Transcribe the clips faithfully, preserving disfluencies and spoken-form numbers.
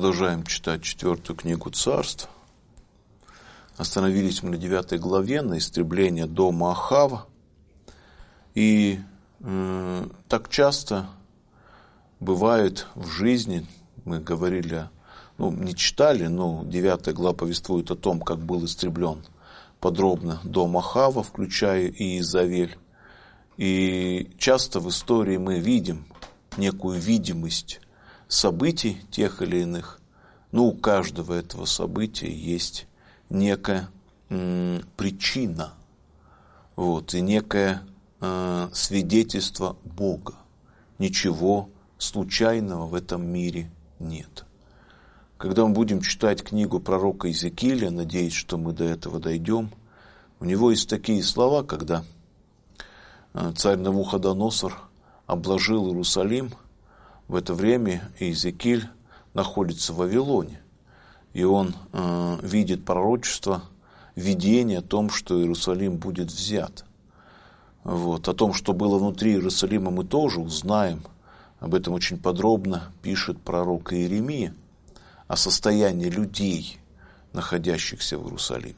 Продолжаем читать четвертую книгу Царств. Остановились мы на девятой главе, на истреблении дома Ахава. И э, так часто бывает в жизни, мы говорили, ну, не читали, но девятая глава повествует о том, как был истреблен подробно дом Ахава, включая и Иезавель. И часто в истории мы видим некую видимость событий тех или иных, но у каждого этого события есть некая м, причина, вот, и некое э, свидетельство Бога. Ничего случайного в этом мире нет. Когда мы будем читать книгу пророка Иезекииля, надеюсь, что мы до этого дойдем, у него есть такие слова, когда царь Навуходоносор обложил Иерусалим. В это время Иезекииль находится в Вавилоне, и он э, видит пророчество, видение о том, что Иерусалим будет взят. Вот. О том, что было внутри Иерусалима, мы тоже узнаем. Об этом очень подробно пишет пророк Иеремия, о состоянии людей, находящихся в Иерусалиме.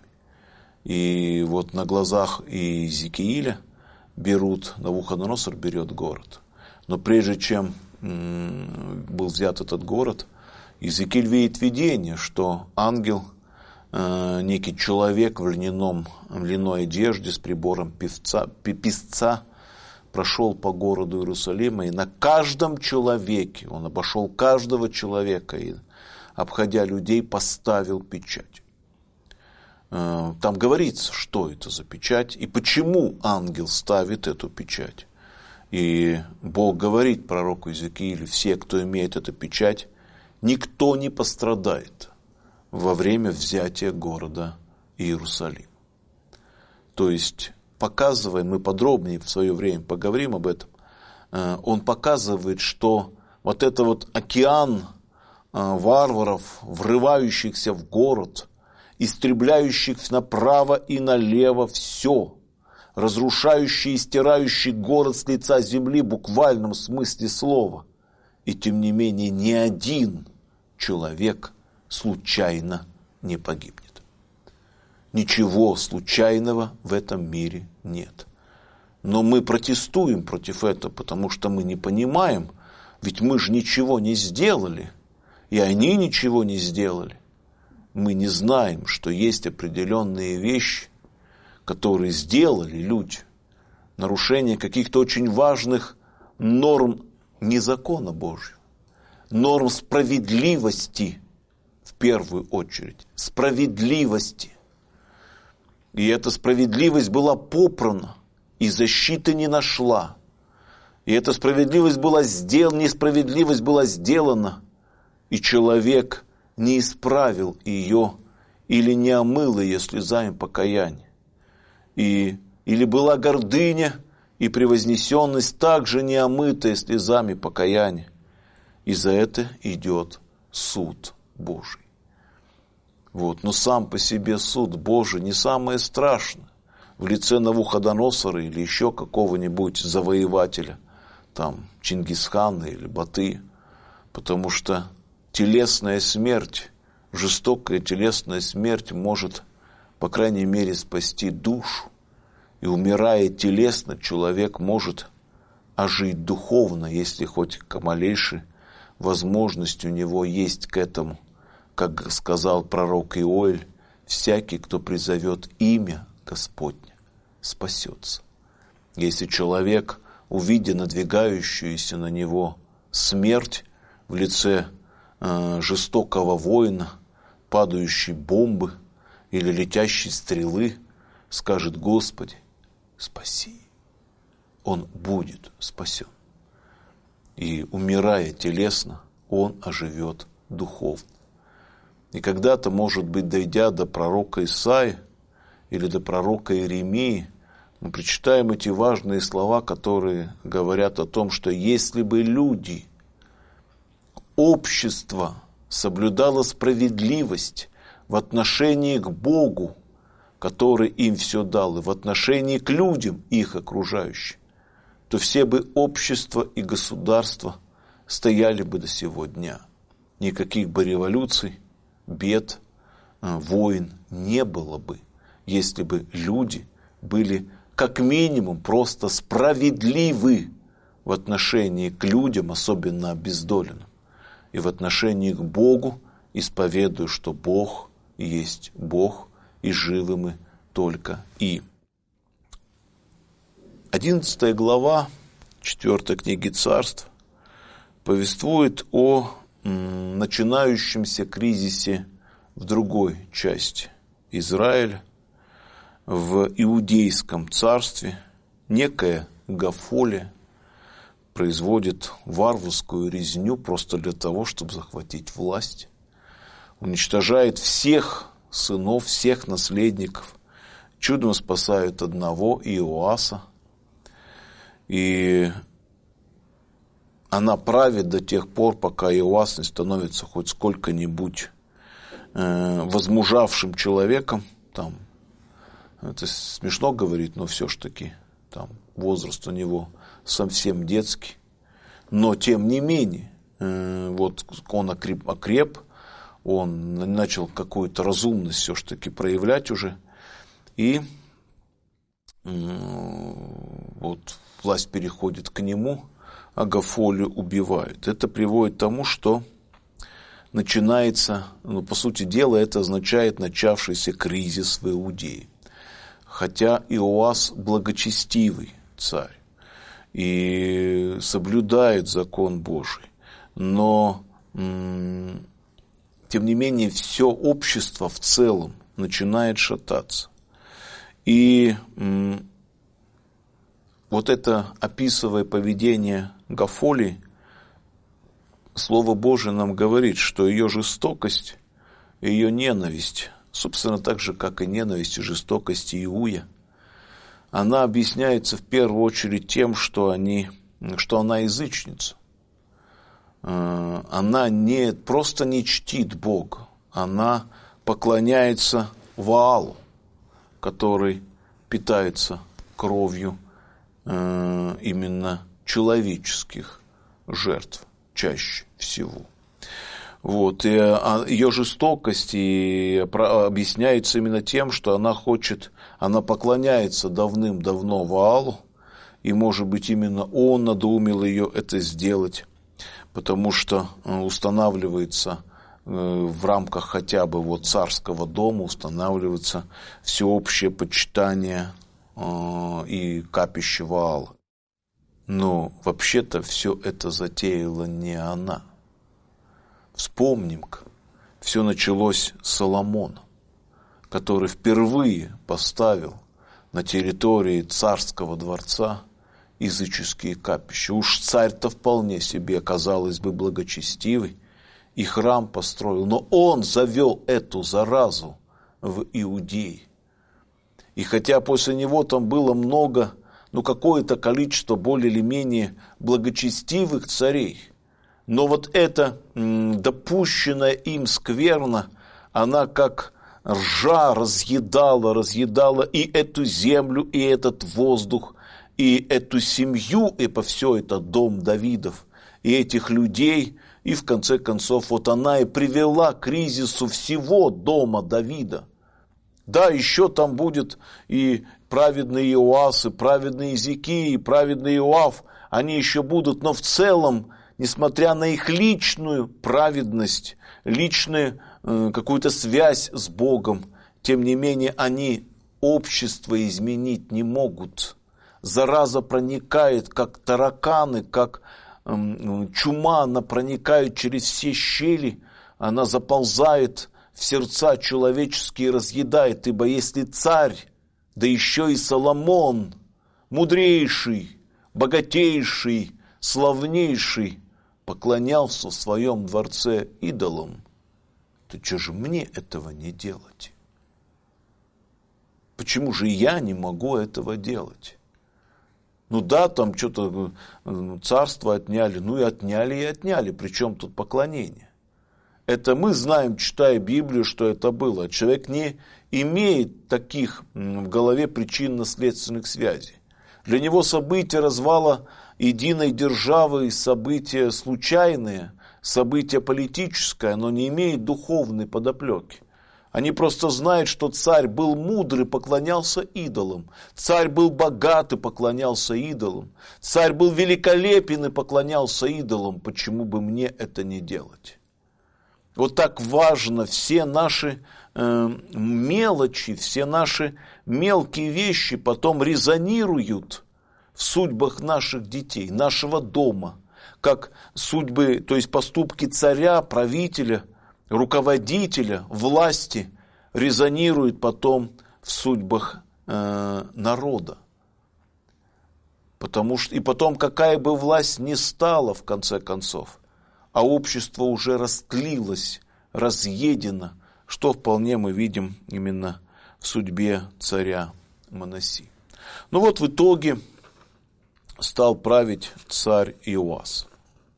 И вот на глазах Иезекииля берут, Навуходоносор берет город. Но прежде чем был взят этот город, Иезекииль видит видение, что ангел, э, некий человек в льняном, в льняной одежде с прибором певца, писца прошел по городу Иерусалима, и на каждом человеке, он обошел каждого человека и, обходя людей, поставил печать. Э, там говорится, что это за печать и почему ангел ставит эту печать. И Бог говорит пророку Иезекиилю: все, кто имеет эту печать, никто не пострадает во время взятия города Иерусалим. То есть, показывая, мы подробнее в свое время поговорим об этом, он показывает, что вот это вот океан варваров, врывающихся в город, истребляющих направо и налево все, разрушающий и стирающий город с лица земли в буквальном смысле слова. И тем не менее ни один человек случайно не погибнет. Ничего случайного в этом мире нет. Но мы протестуем против этого, потому что мы не понимаем, ведь мы же ничего не сделали, и они ничего не сделали. Мы не знаем, что есть определенные вещи, которые сделали люди, нарушение каких-то очень важных норм не закона Божьего, норм справедливости в первую очередь, справедливости. И эта справедливость была попрана, и защиты не нашла. И эта справедливость была сделана, несправедливость была сделана, и человек не исправил ее или не омыл ее слезами покаяния. И, или была гордыня и превознесенность, также не омытая слезами покаяния. И за это идет суд Божий. Вот. Но сам по себе суд Божий не самое страшное. В лице Навуходоносора или еще какого-нибудь завоевателя, там, Чингисхана или Батыя. Потому что телесная смерть, жестокая телесная смерть может, по крайней мере, спасти душу. И умирая телесно, человек может ожить духовно, если хоть малейшая возможность у него есть к этому. Как сказал пророк Иоэль: всякий, кто призовет имя Господне, спасется. Если человек, увидя надвигающуюся на него смерть в лице э, жестокого воина, падающей бомбы или летящей стрелы, скажет: Господи, спаси, он будет спасен. И умирая телесно, он оживет духовно. И когда-то, может быть, дойдя до пророка Исаии или до пророка Иеремии, мы прочитаем эти важные слова, которые говорят о том, что если бы люди, общество соблюдало справедливость в отношении к Богу, который им все дал, и в отношении к людям, их окружающим, то все бы общество и государство стояли бы до сего дня. никаких бы революций, бед, войн не было бы, если бы люди были как минимум просто справедливы в отношении к людям, особенно обездоленным, и в отношении к Богу, исповедуя, что Бог есть Бог, и живы мы только им. Одиннадцатая глава четвертой книги Царств повествует о м, начинающемся кризисе в другой части Израиля, в Иудейском царстве. Некая Гафолия производит варварскую резню просто для того, чтобы захватить власть. Уничтожает всех сынов, всех наследников. Чудом спасают одного, Иоаса. И она правит до тех пор, пока Иоас не становится хоть сколько-нибудь э, возмужавшим человеком. Там, это смешно говорить, но все-таки там возраст у него совсем детский. Но тем не менее, э, вот он окреп, окреп, он начал какую-то разумность все-таки проявлять уже. И э, вот власть переходит к нему, а Гафолию убивают. Это приводит к тому, что начинается, ну, по сути дела, это означает начавшийся кризис в Иудее. Хотя Иоас благочестивый царь и соблюдает закон Божий, но м- тем не менее все общество в целом начинает шататься. И м- вот это, описывая поведение Гафолии, Слово Божие нам говорит, что ее жестокость, ее ненависть, собственно, так же, как и ненависть и жестокость Иуя, она объясняется в первую очередь тем, что, они, что она язычница. Она не, просто не чтит Бога, она поклоняется Ваалу, который питается кровью именно человеческих жертв чаще всего. Вот. И ее жестокость и объясняется именно тем, что она хочет, она поклоняется давным-давно Ваалу, и, может быть, именно он надоумил ее это сделать, потому что устанавливается в рамках хотя бы вот царского дома, устанавливается всеобщее почитание и капище Ваала. Но вообще-то все это затеяла не она. Вспомним-ка, все началось с Соломона, который впервые поставил на территории царского дворца языческие капища. Уж царь-то вполне себе, казалось бы, благочестивый, и храм построил, но он завел эту заразу в Иудее. И хотя после него там было много, ну какое-то количество более или менее благочестивых царей, но вот эта м, допущенная им скверна, она как ржа разъедала, разъедала и эту землю, и этот воздух, и эту семью, и по все это дом Давидов, и этих людей, и в конце концов вот она и привела к кризису всего дома Давида. Да, еще там будет и праведный Иоас, и праведный Иезекия, и праведный Иоав, они еще будут, но в целом, несмотря на их личную праведность, личную э, какую-то связь с Богом, тем не менее они общество изменить не могут. Зараза проникает, как тараканы, как э, чума, она проникает через все щели, она заползает в сердца человеческие, разъедает, ибо если царь, да еще и Соломон, мудрейший, богатейший, славнейший, поклонялся в своем дворце идолам, то что же мне этого не делать? Почему же я не могу этого делать? Ну да, там что-то царство отняли, ну и отняли, и отняли, причем тут поклонение? Это мы знаем, читая Библию, что это было. Человек не имеет таких в голове причинно-следственных связей. Для него события развала единой державы, события случайные, событие политическое, оно не имеет духовной подоплеки. Они просто знают, что царь был мудрый, поклонялся идолам. Царь был богат и поклонялся идолам. Царь был великолепен и поклонялся идолам. Почему бы мне это не делать? Вот так важно все наши э, мелочи, все наши мелкие вещи потом резонируют в судьбах наших детей, нашего дома. Как судьбы, то есть поступки царя, правителя, руководителя, власти резонируют потом в судьбах э, народа. Потому что, и потом, какая бы власть ни стала, в конце концов, а общество уже растлилось, разъедено, что вполне мы видим именно в судьбе царя Манассии. Ну вот в итоге стал править царь Иоас.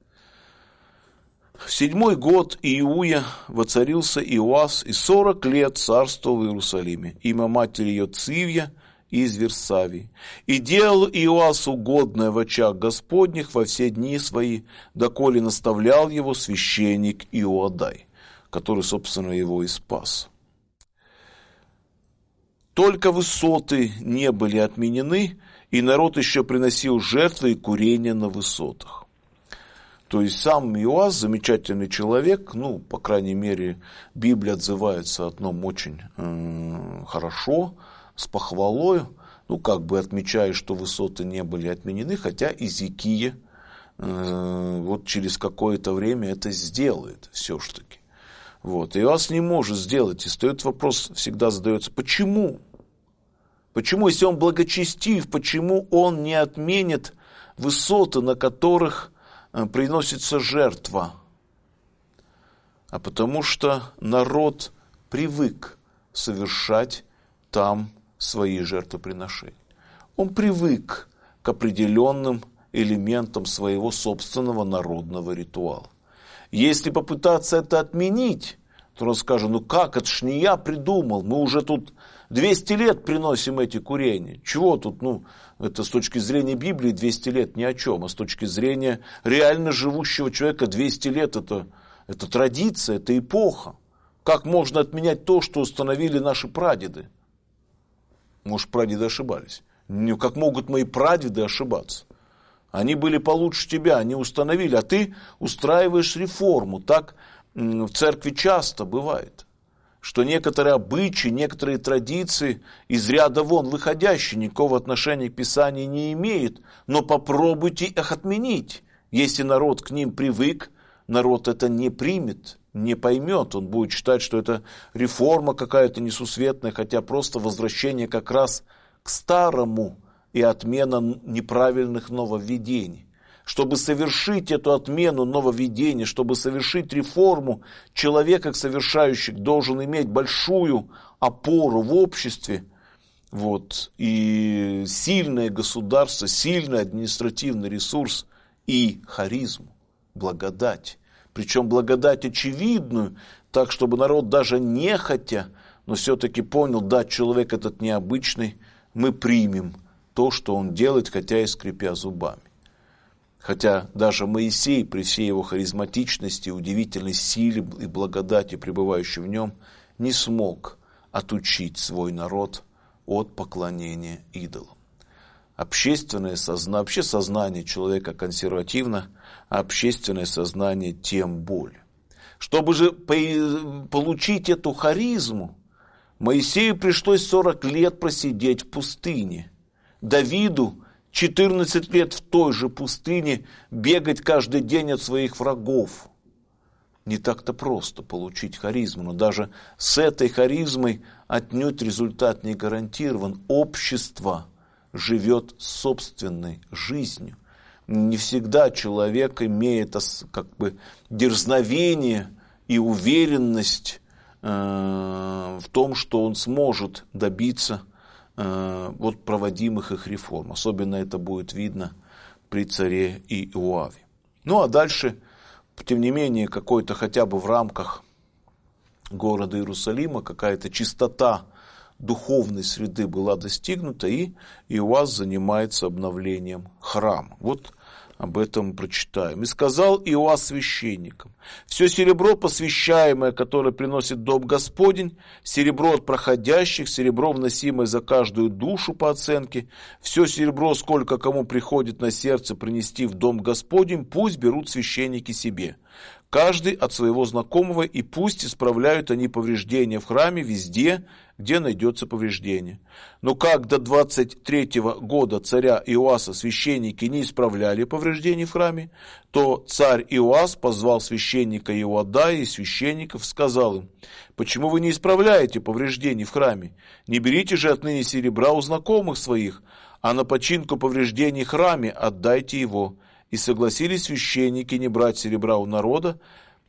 В седьмой год Иуя воцарился Иоас, и сорок лет царствовал в Иерусалиме. Имя матери ее Цивья из Версавии. И делал Иоас угодное в очах Господних во все дни свои, доколе наставлял его священник Иоадай, который, собственно, его и спас. Только высоты не были отменены, и народ еще приносил жертвы и курения на высотах. То есть сам Иоас замечательный человек, ну, по крайней мере, Библия отзывается о нем очень э, хорошо, с похвалой, ну, как бы отмечая, что высоты не были отменены, хотя Иезекия э, вот через какое-то время это сделает все-таки. Вот. Иоас не может сделать, и стоит вопрос, всегда задается, почему? Почему, если он благочестив, почему он не отменит высоты, на которых приносится жертва? А потому что народ привык совершать там свои жертвоприношения. Он привык к определенным элементам своего собственного народного ритуала. Если попытаться это отменить, то он скажет, ну как, это ж не я придумал, мы уже тут двести лет приносим эти курения. Чего тут, ну, это с точки зрения Библии двести лет ни о чем, а с точки зрения реально живущего человека двести лет это, это традиция, это эпоха. Как можно отменять то, что установили наши прадеды? Может, прадеды ошибались. Как могут мои прадеды ошибаться? Они были получше тебя, они установили, а ты устраиваешь реформу. Так в церкви часто бывает, что некоторые обычаи, некоторые традиции из ряда вон выходящие, никакого отношения к Писанию не имеют, но попробуйте их отменить. Если народ к ним привык, народ это не примет, не поймет, он будет считать, что это реформа какая-то несусветная, хотя просто возвращение как раз к старому и отмена неправильных нововведений. Чтобы совершить эту отмену нововведений, чтобы совершить реформу, человек, как совершающий, должен иметь большую опору в обществе, вот, и сильное государство, сильный административный ресурс и харизму, благодать. Причем благодать очевидную, так, чтобы народ даже нехотя, но все-таки понял, да, человек этот необычный, мы примем то, что он делает, хотя и скрипя зубами. Хотя даже Моисей, при всей его харизматичности, удивительной силе и благодати, пребывающей в нем, не смог отучить свой народ от поклонения идолам. Общественное сознание, вообще сознание человека консервативно, а общественное сознание тем более. Чтобы же получить эту харизму, Моисею пришлось сорок лет просидеть в пустыне. Давиду четырнадцать лет в той же пустыне бегать каждый день от своих врагов. Не так-то просто получить харизму, но даже с этой харизмой отнюдь результат не гарантирован. Общество живет собственной жизнью. Не всегда человек имеет как бы дерзновение и уверенность э, в том, что он сможет добиться вот проводимых их реформ. Особенно это будет видно при царе Иоаве. Ну а дальше, тем не менее, какой-то хотя бы в рамках города Иерусалима какая-то чистота духовной среды была достигнута, и Иоас занимается обновлением храма. Вот об этом прочитаем. «И сказал Иоас священникам: все серебро посвящаемое, которое приносит дом Господень, серебро от проходящих, серебро, вносимое за каждую душу по оценке, все серебро, сколько кому приходит на сердце принести в дом Господень, пусть берут священники себе, каждый от своего знакомого, и пусть исправляют они повреждения в храме везде, где найдется повреждение. Но как до двадцать третьего года царя Иоаса священники не исправляли повреждений в храме, то царь Иоас позвал священника Иоадая и священников, сказал им: почему вы не исправляете повреждений в храме? Не берите же отныне серебра у знакомых своих, а на починку повреждений в храме отдайте его. И согласились священники не брать серебра у народа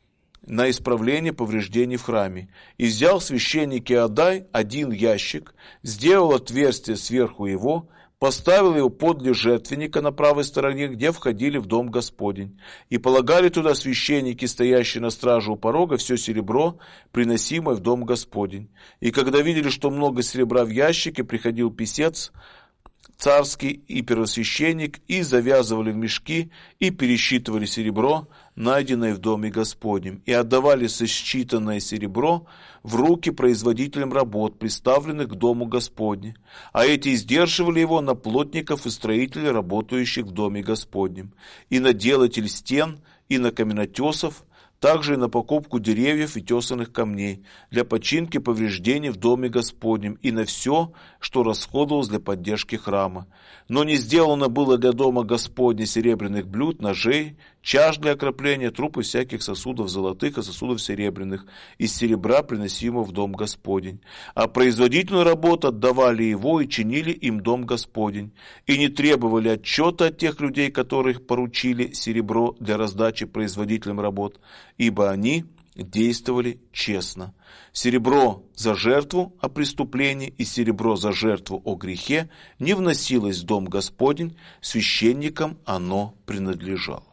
на исправление повреждений в храме. И взял священник Иоадай один ящик, сделал отверстие сверху его, поставил его подле жертвенника на правой стороне, где входили в дом Господень. И полагали туда священники, стоящие на страже у порога, все серебро, приносимое в дом Господень. И когда видели, что много серебра в ящике, приходил писец царский и первосвященник, и завязывали в мешки, и пересчитывали серебро, найденное в доме Господнем, и отдавали сосчитанное серебро в руки производителям работ, приставленных к дому Господню, а эти издерживали его на плотников и строителей, работающих в доме Господнем, и на делателей стен, и на каменотесов, также и на покупку деревьев и тесаных камней, для починки повреждений в доме Господнем, и на все, что расходовалось для поддержки храма. Но не сделано было для дома Господня серебряных блюд, ножей, чаш для окропления, труб и всяких сосудов золотых и сосудов серебряных, из серебра, приносимого в дом Господень. А производительную работу отдавали его и чинили им дом Господень, и не требовали отчета от тех людей, которых поручили серебро для раздачи производителям работ, ибо они действовали честно. Серебро за жертву о преступлении и серебро за жертву о грехе не вносилось в дом Господень, священникам оно принадлежало».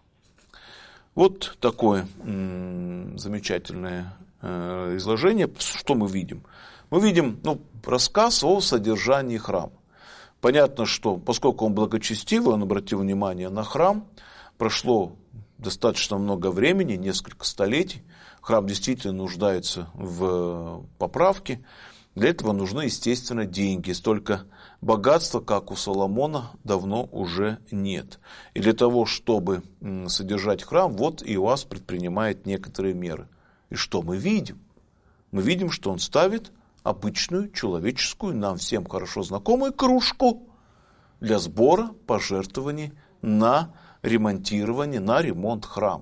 Вот такое м- замечательное э, изложение. Что мы видим? Мы видим ну, рассказ о содержании храма. Понятно, что поскольку он благочестивый, он обратил внимание на храм, прошло достаточно много времени, несколько столетий, храм действительно нуждается в поправке. Для этого нужны, естественно, деньги. Столько богатства, как у Соломона, давно уже нет. И для того, чтобы содержать храм, вот Иоас предпринимает некоторые меры. И что мы видим? Мы видим, что он ставит обычную человеческую, нам всем хорошо знакомую кружку для сбора пожертвований на ремонтирование, на ремонт храма.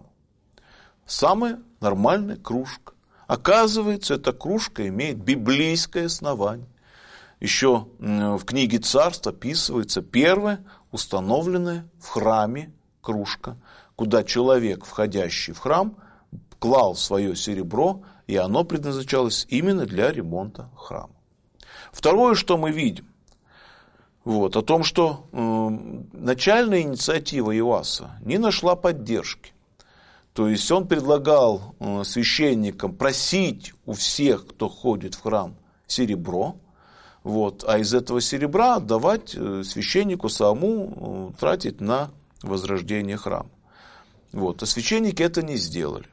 Самая нормальная кружка. Оказывается, эта кружка имеет библейское основание. Еще в книге Царств описывается первая установленная в храме кружка, куда человек, входящий в храм, клал свое серебро, и оно предназначалось именно для ремонта храма. Второе, что мы видим, вот, о том, что э, начальная инициатива Иоаса не нашла поддержки. То есть он предлагал э, священникам просить у всех, кто ходит в храм, серебро, вот, а из этого серебра отдавать э, священнику самому э, тратить на возрождение храма. Вот, а священники это не сделали.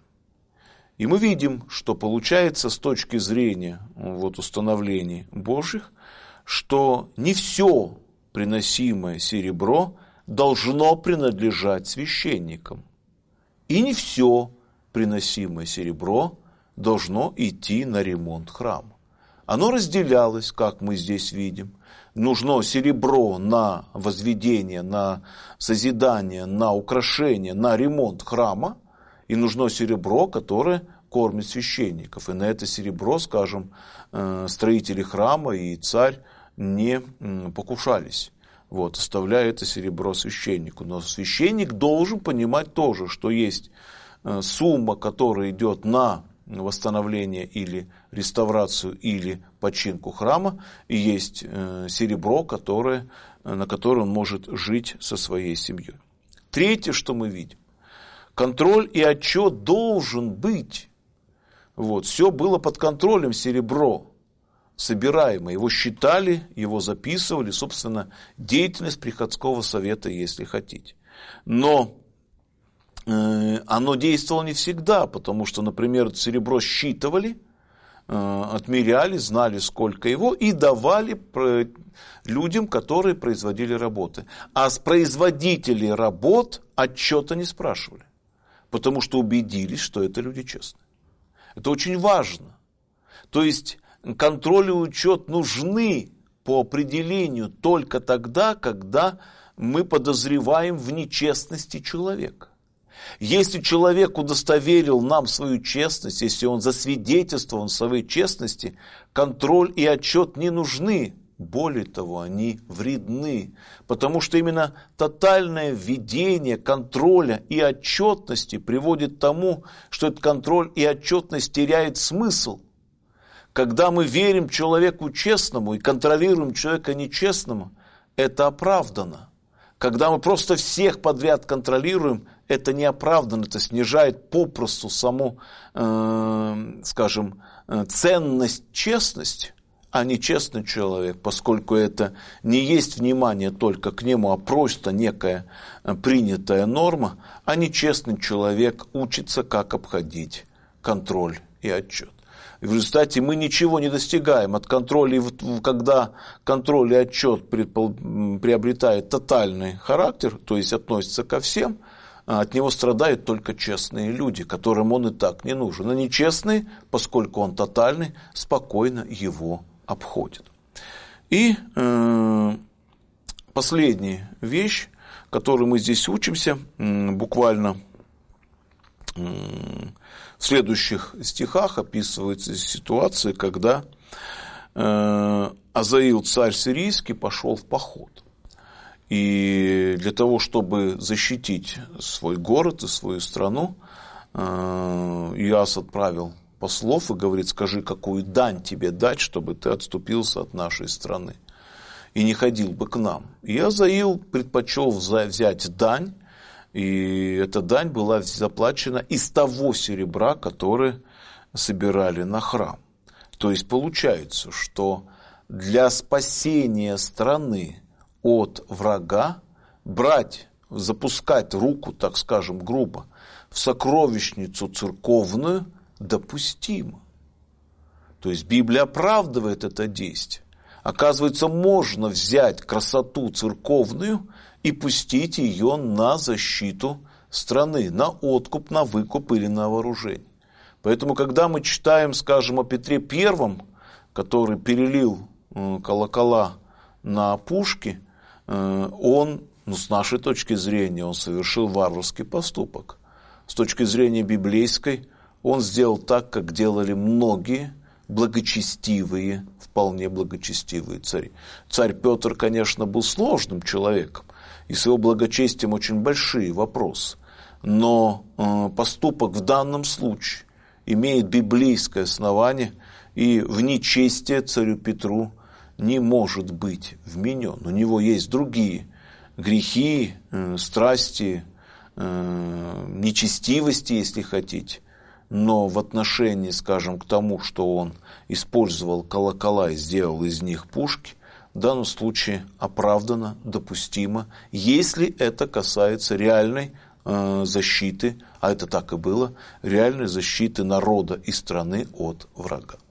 И мы видим, что получается с точки зрения вот, установлений Божьих, что не все приносимое серебро должно принадлежать священникам. И не все приносимое серебро должно идти на ремонт храма. Оно разделялось, как мы здесь видим. Нужно серебро на возведение, на созидание, на украшение, на ремонт храма. И нужно серебро, которое кормит священников. И на это серебро, скажем, строители храма и царь не покушались, вот, оставляя это серебро священнику. Но священник должен понимать тоже, что есть сумма, которая идет на восстановление или реставрацию, или починку храма, и есть серебро, которое, на которое он может жить со своей семьей. Третье, что мы видим. Контроль и отчет должен быть. Вот, все было под контролем, серебро собираемое. Его считали, его записывали, собственно, деятельность приходского совета, если хотите. Но оно действовало не всегда, потому что, например, серебро считывали, отмеряли, знали, сколько его, и давали людям, которые производили работы. А с производителей работ отчета не спрашивали, потому что убедились, что это люди честные. Это очень важно. То есть контроль и учет нужны по определению только тогда, когда мы подозреваем в нечестности человека. Если человек удостоверил нам свою честность, если он засвидетельствовал своей честности, контроль и отчет не нужны. Более того, они вредны, потому что именно тотальное введение контроля и отчетности приводит к тому, что этот контроль и отчетность теряет смысл. Когда мы верим человеку честному и контролируем человека нечестному, это оправдано. Когда мы просто всех подряд контролируем, это неоправданно, это снижает попросту саму, э, скажем, ценность честности, а не честный человек, поскольку это не есть внимание только к нему, а просто некая принятая норма, а нечестный человек учится, как обходить контроль и отчет. И в результате мы ничего не достигаем от контроля, и когда контроль и отчет приобретает тотальный характер, то есть относится ко всем, от него страдают только честные люди, которым он и так не нужен. А нечестные, поскольку он тотальный, спокойно его обходят. И э, последняя вещь, которой мы здесь учимся, э, буквально э, в следующих стихах описывается ситуация, когда э, Азаил, царь сирийский, пошел в поход. И для того, чтобы защитить свой город и свою страну, э, Иоас отправил послов и говорит: скажи, какую дань тебе дать, чтобы ты отступился от нашей страны и не ходил бы к нам. И Азаил предпочел взять дань, и эта дань была заплачена из того серебра, которое собирали на храм. То есть получается, что для спасения страны от врага брать, запускать руку, так скажем, грубо, в сокровищницу церковную допустимо. То есть Библия оправдывает это действие. Оказывается, можно взять красоту церковную и пустить ее на защиту страны, на откуп, на выкуп или на вооружение. Поэтому, когда мы читаем, скажем, о Петре Первом, который перелил колокола на пушки, он, ну, с нашей точки зрения, он совершил варварский поступок. С точки зрения библейской, он сделал так, как делали многие благочестивые, вполне благочестивые цари. Царь Петр, конечно, был сложным человеком, и с его благочестием очень большие вопросы. Но э, поступок в данном случае имеет библейское основание, и в нечестие царю Петру не может быть вменен. У него есть другие грехи, э, страсти, э, нечестивости, если хотите. Но в отношении, скажем, к тому, что он использовал колокола и сделал из них пушки, в данном случае оправдано, допустимо, если это касается реальной э, защиты, а это так и было, реальной защиты народа и страны от врага.